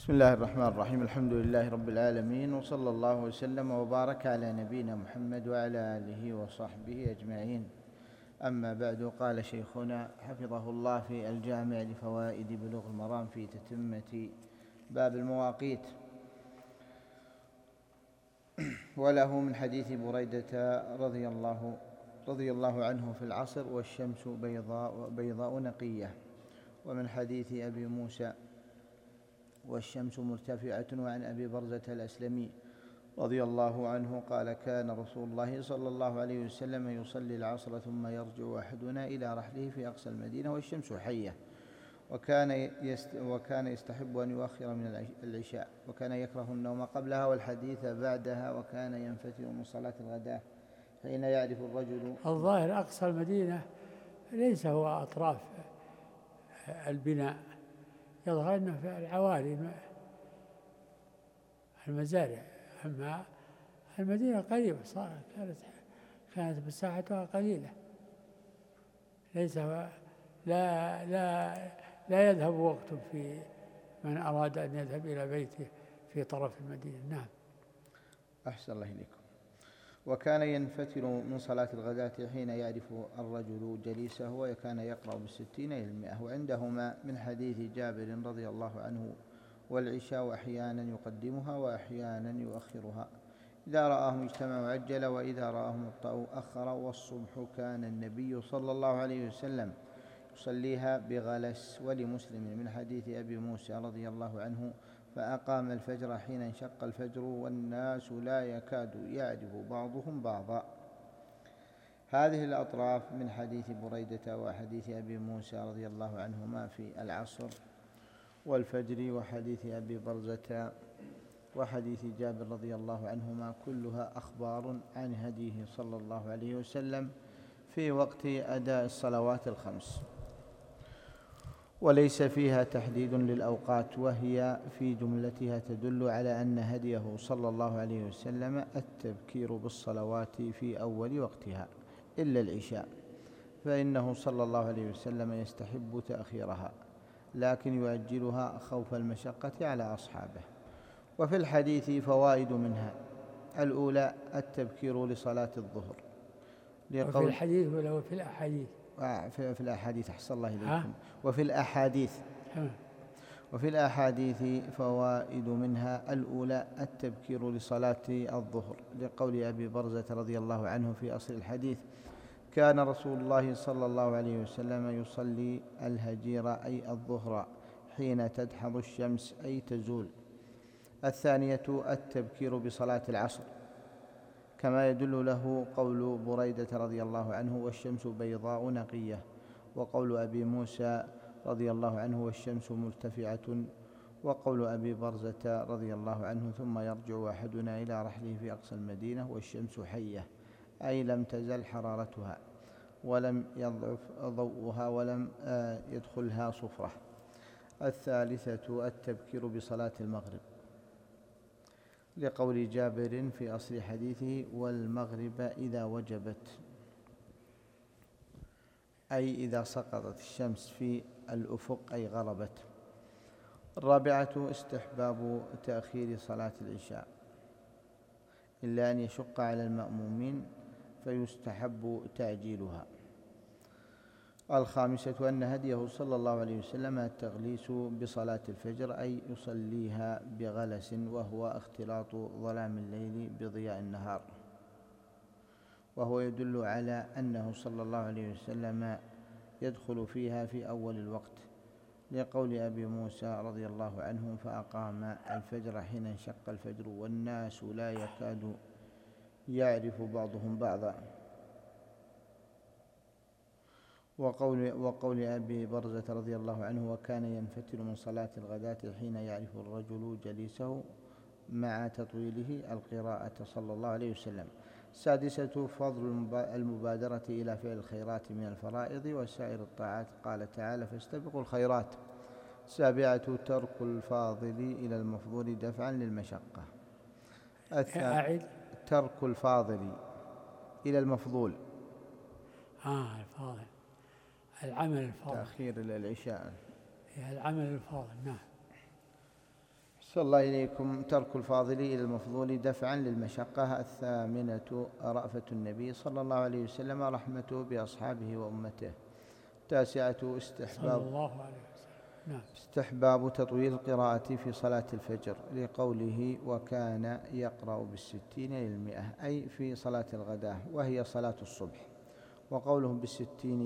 بسم الله الرحمن الرحيم. الحمد لله رب العالمين، وصلى الله وسلم وبارك على نبينا محمد وعلى آله وصحبه أجمعين. أما بعد، قال شيخنا حفظه الله في الجامع لفوائد بلوغ المرام في تتمة باب المواقيت: وله من حديث بريدة رضي الله عنه في العصر: والشمس بيضاء نقية. ومن حديث أبي موسى: والشمس مرتفعة. وعن أبي برزة الأسلمي رضي الله عنه قال: كان رسول الله صلى الله عليه وسلم يصلي العصر ثم يرجع أحدنا إلى رحله في أقصى المدينة والشمس حية، وكان يستحب أن يؤخر من العشاء، وكان يكره النوم قبلها والحديث بعدها، وكان ينفتل من صلاة الغداء حين يعرف الرجل. الظاهر أقصى المدينة ليس هو أطراف البناء، يظهر أنه في العوالي المزارع، أما المدينة قريبة كانت مساحتها قليلة، ليس لا لا لا يذهب وقت في من أراد أن يذهب إلى بيته في طرف المدينة. نعم. أحسن الله إليكم. وكان ينفتل من صلاة الغداة حين يعرف الرجل جليسه، وكان يقرأ بالستين إلى 100. وعندهما من حديث جابر رضي الله عنه: والعشاء أحيانا يقدمها وأحيانا يؤخرها، إذا رآهم اجتمعوا عجل، وإذا رآهم ابطأوا أخر. والصبح كان النبي صلى الله عليه وسلم يصليها بغلس. ولمسلم من حديث أبي موسى رضي الله عنه: فأقام الفجر حين انشق الفجر والناس لا يكاد يعرف بعضهم بعضا. هذه الأطراف من حديث بريدة وحديث أبي موسى رضي الله عنهما في العصر والفجر، وحديث أبي برزة وحديث جابر رضي الله عنهما، كلها أخبار عن هديه صلى الله عليه وسلم في وقت أداء الصلوات الخمس، وليس فيها تحديد للأوقات، وهي في جملتها تدل على أن هديه صلى الله عليه وسلم التبكير بالصلوات في أول وقتها إلا العشاء، فإنه صلى الله عليه وسلم يستحب تأخيرها، لكن يؤجلها خوف المشقة على أصحابه. وفي الحديث فوائد منها: الأولى التبكير لصلاة الظهر، وفي الحديث ولا في الأحاديث؟ في الأحاديث. أحسن الله إليكم. وفي الأحاديث فوائد منها: الأولى التبكير لصلاة الظهر، لقول أبي برزة رضي الله عنه في أصل الحديث: كان رسول الله صلى الله عليه وسلم يصلي الهجير أي الظهر حين تدحض الشمس أي تزول. الثانية التبكير بصلاة العصر، كما يدل له قول بريدة رضي الله عنه: والشمس بيضاء نقية، وقول أبي موسى رضي الله عنه: والشمس مرتفعة، وقول أبي برزة رضي الله عنه: ثم يرجع أحدنا إلى رحله في أقصى المدينة والشمس حية، أي لم تزل حرارتها ولم يضعف ضوءها ولم يدخلها صفرة. الثالثة التبكير بصلاة المغرب، لقول جابر في أصل حديثه: والمغرب إذا وجبت، أي إذا سقطت الشمس في الأفق أي غربت. الرابعة استحباب تأخير صلاة العشاء إلا أن يشق على المأمومين فيستحب تعجيلها. الخامسة أن هديه صلى الله عليه وسلم التغليس بصلاة الفجر، أي يصليها بغلس، وهو اختلاط ظلام الليل بضياء النهار، وهو يدل على أنه صلى الله عليه وسلم يدخل فيها في أول الوقت، لقول أبي موسى رضي الله عنه: فأقام الفجر حين انشق الفجر والناس لا يكاد يعرف بعضهم بعضا. وقول أبي برزة رضي الله عنه: وكان ينفتل من صلاة الغداة حين يعرف الرجل جليسه، مع تطويله القراءة صلى الله عليه وسلم. السادسة فضل المبادرة إلى فعل الخيرات من الفرائض وسائر الطاعات، قال تعالى: فاستبقوا الخيرات. السابعة ترك الفاضل إلى المفضول دفعا للمشقة. ترك الفاضل إلى المفضول، الفاضل، العمل الفاضل، تأخير إلى العشاء، العمل الفاضل. نعم. أحسن الله إليكم. ترك الفاضل إلى المفضول دفعا للمشقة. 8 رأفة النبي صلى الله عليه وسلم رحمته بأصحابه وأمته. 9 صلى الله عليه وسلم. نعم. استحباب تطويل القراءة في صلاة الفجر لقوله وكان يقرأ بالستين إلى 100، أي في صلاة الغداة وهي صلاة الصبح. وقوله بالستين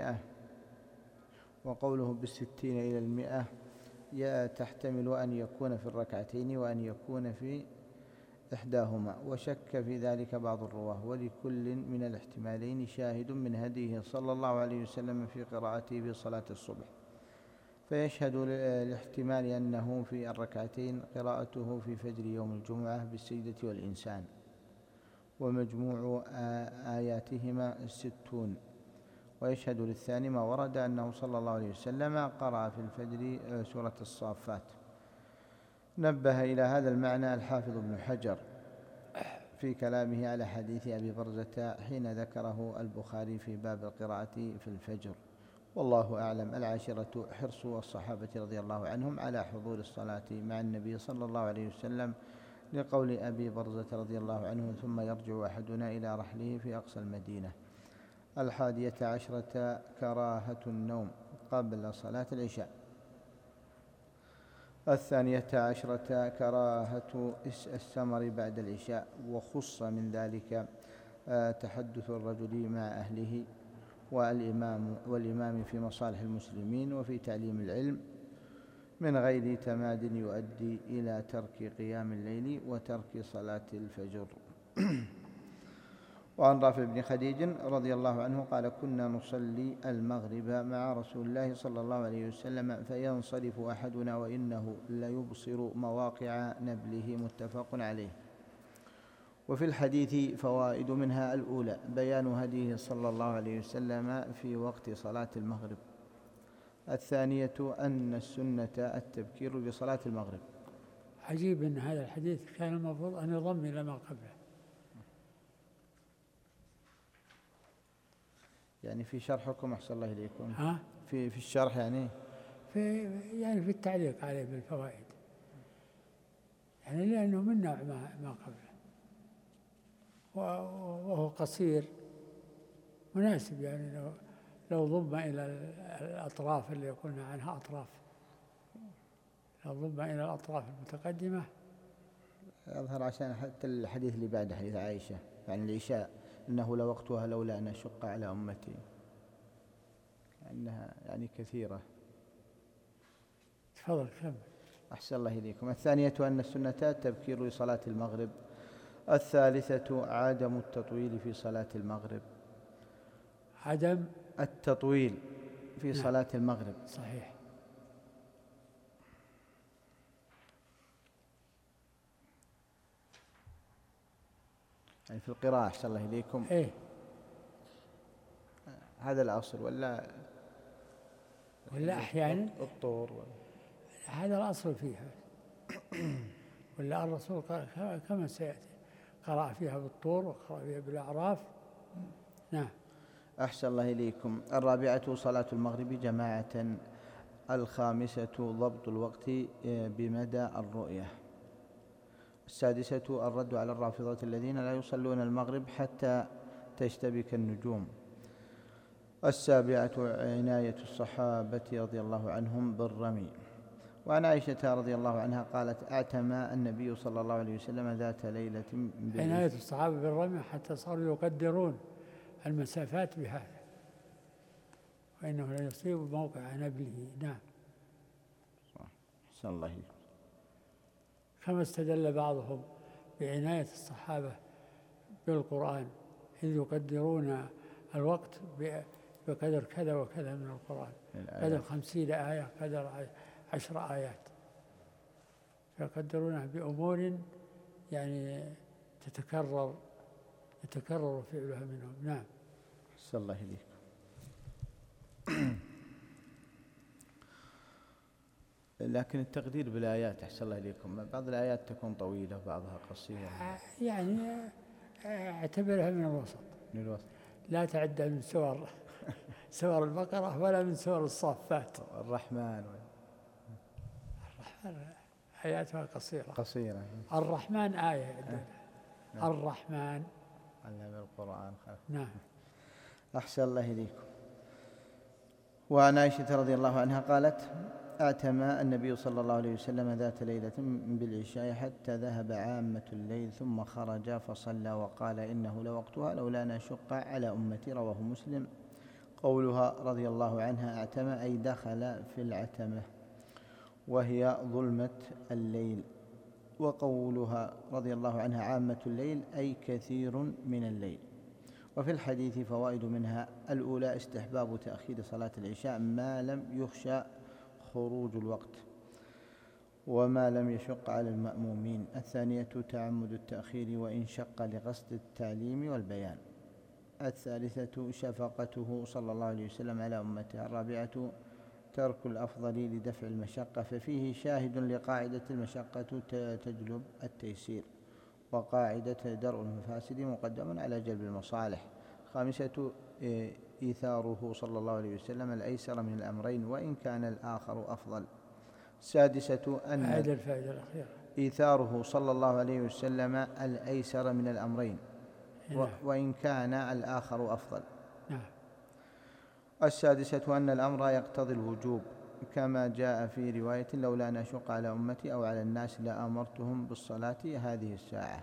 إلى 100 تحتمل أن يكون في الركعتين وأن يكون في إحداهما، وشك في ذلك بعض الرواه، ولكل من الاحتمالين شاهد من هديه صلى الله عليه وسلم في قراءته في صلاة الصبح، فيشهد الاحتمال أنه في الركعتين قراءته في فجر يوم الجمعة بالسجدة والإنسان، ومجموع آياتهما 60. ويشهد للثاني ما ورد أنه صلى الله عليه وسلم قرأ في الفجر سورة الصافات. نبه إلى هذا المعنى الحافظ ابن حجر في كلامه على حديث أبي برزة حين ذكره البخاري في باب القراءة في الفجر. والله أعلم. 10 حرص الصحابة رضي الله عنهم على حضور الصلاة مع النبي صلى الله عليه وسلم، لقول أبي برزة رضي الله عنه ثم يرجع أحدنا إلى رحله في أقصى المدينة. 11 كراهة النوم قبل صلاة العشاء. 12 كراهة السمر بعد العشاء، وخص من ذلك تحدث الرجل مع أهله والإمام في مصالح المسلمين وفي تعليم العلم من غير تماد يؤدي إلى ترك قيام الليل وترك صلاة الفجر. وعن رافع بن خديج رضي الله عنه قال كنا نصلي المغرب مع رسول الله صلى الله عليه وسلم فينصرف أحدنا وإنه ليبصر مواقع نبله، متفق عليه. وفي الحديث فوائد، منها الأولى بيان هديه صلى الله عليه وسلم في وقت صلاة المغرب. 2 أن السنة التبكير بصلاة المغرب. عجيب أن هذا الحديث كان المفروض أن يضم إلى ما قبله، يعني في شرحكم أحسن الله إليكم في الشرح يعني في التعليق عليه بالفوائد، يعني لأنه من نوع ما قبله، وهو قصير مناسب، يعني لو ضم إلى الأطراف اللي قلنا عنها أطراف، لو ضم إلى الأطراف المتقدمة يظهر عشان حتى الحديث اللي بعد حديث عائشة عن العشاء إنه لوقتها لولا أن أشق على أمتي، أنها يعني كثيرة. تفضل كمل. أحسن الله إليكم. 2 أن السنة التبكير لصلاة المغرب. 3 عدم التطويل في صلاة المغرب. عدم التطويل في صلاة المغرب. صحيح. يعني في القراءة أحسن الله إليكم. هذا الأصل ولا أحيانا الطور هذا الأصل فيها ولا الرسول كما سيأتي قرأ فيها بالطور وقرأ فيها بالأعراف. نعم. أحسن الله إليكم. 4 صلاة المغرب جماعة. 5 ضبط الوقت بمدى الرؤية. 6 الرد على الرافضة الذين لا يصلون المغرب حتى تشتبك النجوم. 7 عناية الصحابة رضي الله عنهم بالرمي. وعن عائشة رضي الله عنها قالت اعتمى النبي صلى الله عليه وسلم ذات ليلة عناية الصحابة بالرمي حتى صاروا يقدرون المسافات بهذا، وإنه لا يصيب موقع نبله. نعم. صلى الله عليه وسلم. كما استدل بعضهم بعناية الصحابة بالقرآن إذ يقدرون الوقت بقدر كذا وكذا من القرآن، قدر 50 آية، قدر 10 آيات، فيقدرونها بأمور يعني يتكرر فعلها منهم. نعم. صلى الله عليه. لكن التقدير بالآيات أحسن الله إليكم، بعض الآيات تكون طويلة وبعضها قصيرة، يعني اعتبرها من الوسط. لا تعد من سور البقرة ولا من سور الصافات. الرحمن آياتها قصيرة. قصيرة. الرحمن آية. الرحمن علم القرآن. نعم. أحسن الله إليكم. وعن عائشة رضي الله عنها قالت: اعتمى النبي صلى الله عليه وسلم ذات ليلة بالعشاء حتى ذهب عامة الليل ثم خرج فصلى وقال: إنه لوقتها لولا أن أشق على أمتي. رواه مسلم. قولها رضي الله عنها اعتمى أي دخل في العتمة وهي ظلمة الليل، وقولها رضي الله عنها عامة الليل أي كثير من الليل. وفي الحديث فوائد منها: الأولى استحباب تأخير صلاة العشاء ما لم يخشى خروج الوقت وما لم يشق على المأمومين. الثانية تعمد التأخير وإن شق لقصد التعليم والبيان. الثالثة شفقته صلى الله عليه وسلم على أمته. الرابعة ترك الأفضل لدفع المشقة، ففيه شاهد لقاعدة المشقة تجلب التيسير، وقاعدة درء المفاسد مقدم على جلب المصالح. الخامسة إيثاره صلى الله عليه وسلم الأيسر من الأمرين وإن كان الآخر أفضل. السادسة أن الفائدة الأخيرة إيثاره صلى الله عليه وسلم الأيسر من الأمرين وإن كان الآخر أفضل. نعم. السادسة أن الأمر يقتضي الوجوب كما جاء في رواية: لولا أن أشق على أمتي أو على الناس لأمرتهم بالصلاة هذه الساعة.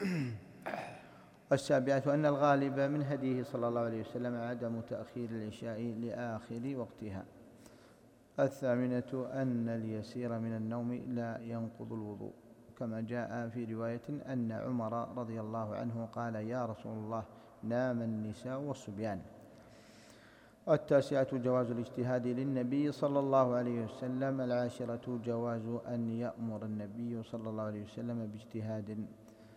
السابعة أن الغالب من هديه صلى الله عليه وسلم عدم تأخير العشاء لآخر وقتها. الثامنة أن اليسير من النوم لا ينقض الوضوء كما جاء في رواية أن عمر رضي الله عنه قال: يا رسول الله، نام النساء والصبيان. التاسعة جواز الاجتهاد للنبي صلى الله عليه وسلم. العاشرة جواز أن يأمر النبي صلى الله عليه وسلم باجتهاد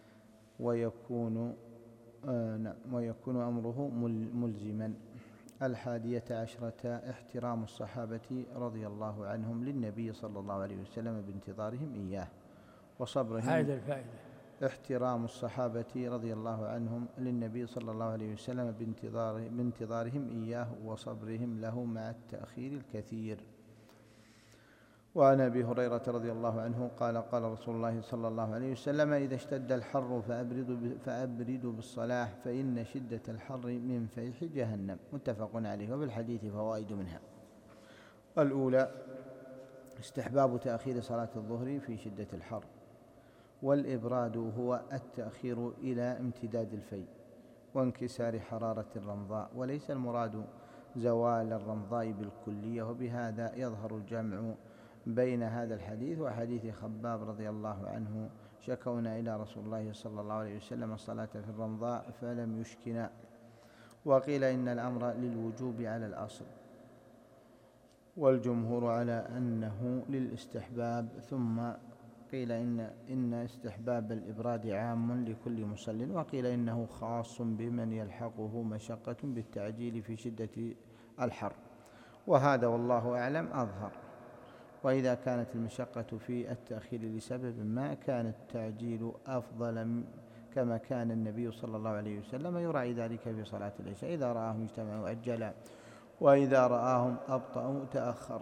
ويكون أمره ملزما. الحادية عشرة احترام الصحابة رضي الله عنهم للنبي صلى الله عليه وسلم بانتظارهم إياه وصبرهم. هذه الفائدة: احترام الصحابة رضي الله عنهم للنبي صلى الله عليه وسلم بانتظارهم إياه وصبرهم له مع التأخير الكثير. وعن أبي هريرة رضي الله عنه قال: قال رسول الله صلى الله عليه وسلم: إذا اشتد الحر فأبردوا بالصلاة فإن شدة الحر من فيح جهنم. متفق عليه. وبالحديث فوائد منها: الأولى استحباب تأخير صلاة الظهر في شدة الحر، والإبراد هو التأخير إلى امتداد الفيء وانكسار حرارة الرمضاء، وليس المراد زوال الرمضاء بالكلية. وبهذا يظهر الجمع بين هذا الحديث وحديث خباب رضي الله عنه: شكونا إلى رسول الله صلى الله عليه وسلم الصلاة في الرمضاء فلم يشكنا. وقيل إن الأمر للوجوب على الأصل، والجمهور على أنه للاستحباب. ثم قيل إن استحباب الإبراد عام لكل مصل، وقيل إنه خاص بمن يلحقه مشقة بالتعجيل في شدة الحر، وهذا والله أعلم أظهر. وإذا كانت المشقة في التأخير لسبب ما كان التعجيل أفضل كما كان النبي صلى الله عليه وسلم يراعي ذلك في صلاة العشاء: إذا رآهم اجتمعوا أجلا وإذا رآهم أبطأوا تأخر.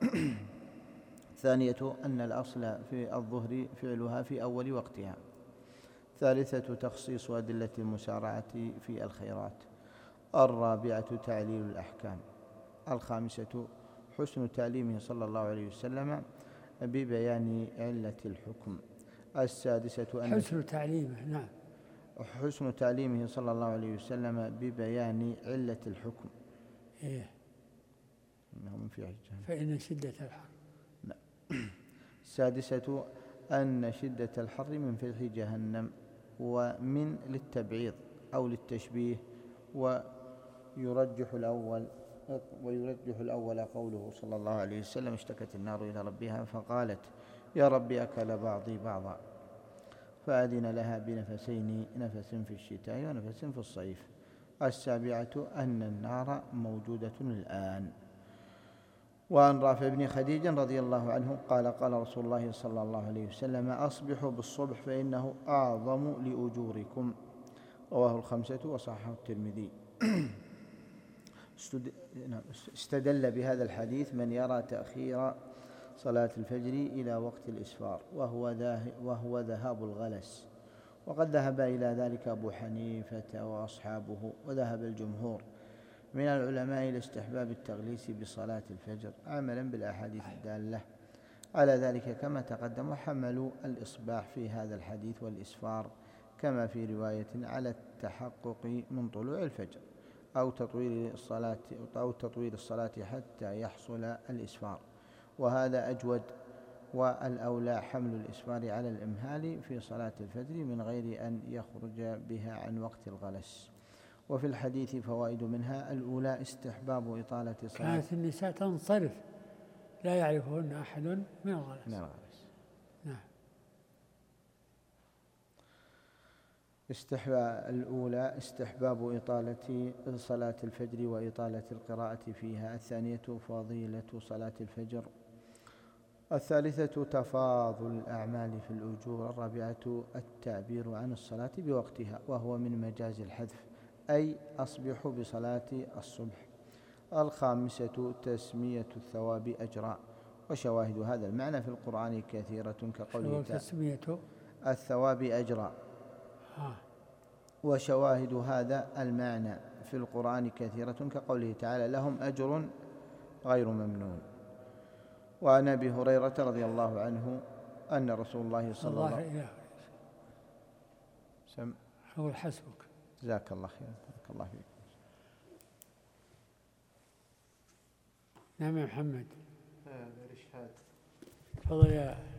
ثانية أن الأصل في الظهر فعلها في أول وقتها. ثالثة تخصيص أدلة المسارعة في الخيرات. الرابعة تعليل الأحكام. الخامسة حسن تعليمه صلى الله عليه وسلم ببيان علة الحكم. السادسة أن حسن تعليمه. نعم. حسن تعليمه صلى الله عليه وسلم ببيان علة الحكم. إيه. إنه من فيه فإن شدة الحر. السادسة أن شدة الحر من فيح جهنم. ومن للتبعيض أو للتشبيه، ويرجح الأول قوله صلى الله عليه وسلم: اشتكت النار إلى ربها فقالت: يا رب أكل بعضي بعضا، فأذن لها بنفسين، نفس في الشتاء ونفس في الصيف. السابعة أن النار موجودة الآن. وعن رافع بن خديج رضي الله عنه قال: قال رسول الله صلى الله عليه وسلم: أصبحوا بالصبح فإنه أعظم لأجوركم. رواه الخمسة وصححه الترمذي. استدل بهذا الحديث من يرى تأخير صلاة الفجر إلى وقت الإسفار وهو ذهاب الغلس، وقد ذهب إلى ذلك أبو حنيفة وأصحابه، وذهب الجمهور من العلماء إلى استحباب التغليس بصلاة الفجر عملا بالأحاديث الدالة على ذلك كما تقدم، وحملوا الإصباح في هذا الحديث والإسفار كما في رواية على التحقق من طلوع الفجر أو تطويل الصلاة حتى يحصل الإسفار، وهذا أجود، والأولى حمل الإسفار على الإمهال في صلاة الفجر من غير أن يخرج بها عن وقت الغلس. وفي الحديث فوائد منها: الأولى استحباب إطالة صلاة. كانت النساء تنصرف لا يعرفهن أحد من الغلس. نعم. الأولى استحباب إطالة صلاة الفجر وإطالة القراءة فيها. الثانية فضيلة صلاة الفجر. الثالثة تفاضل الأعمال في الأجور. الرابعة التعبير عن الصلاة بوقتها وهو من مجاز الحذف، أي أصبح بصلاة الصبح. الخامسة تسمية الثواب أجرا، وشواهد هذا المعنى في القرآن كثيرة كقوله تعالى تسمية الثواب أجرا، وشواهد هذا المعنى في القرآن كثيرة كقوله تعالى لهم أجر غير ممنون. وعن أبي هريرة رضي الله عنه أن رسول الله صلى الله عليه وسلم أقول حسبك. جزاك الله خير. بارك الله فيك. نعم يا محمد. الإرشاد. تفضل يا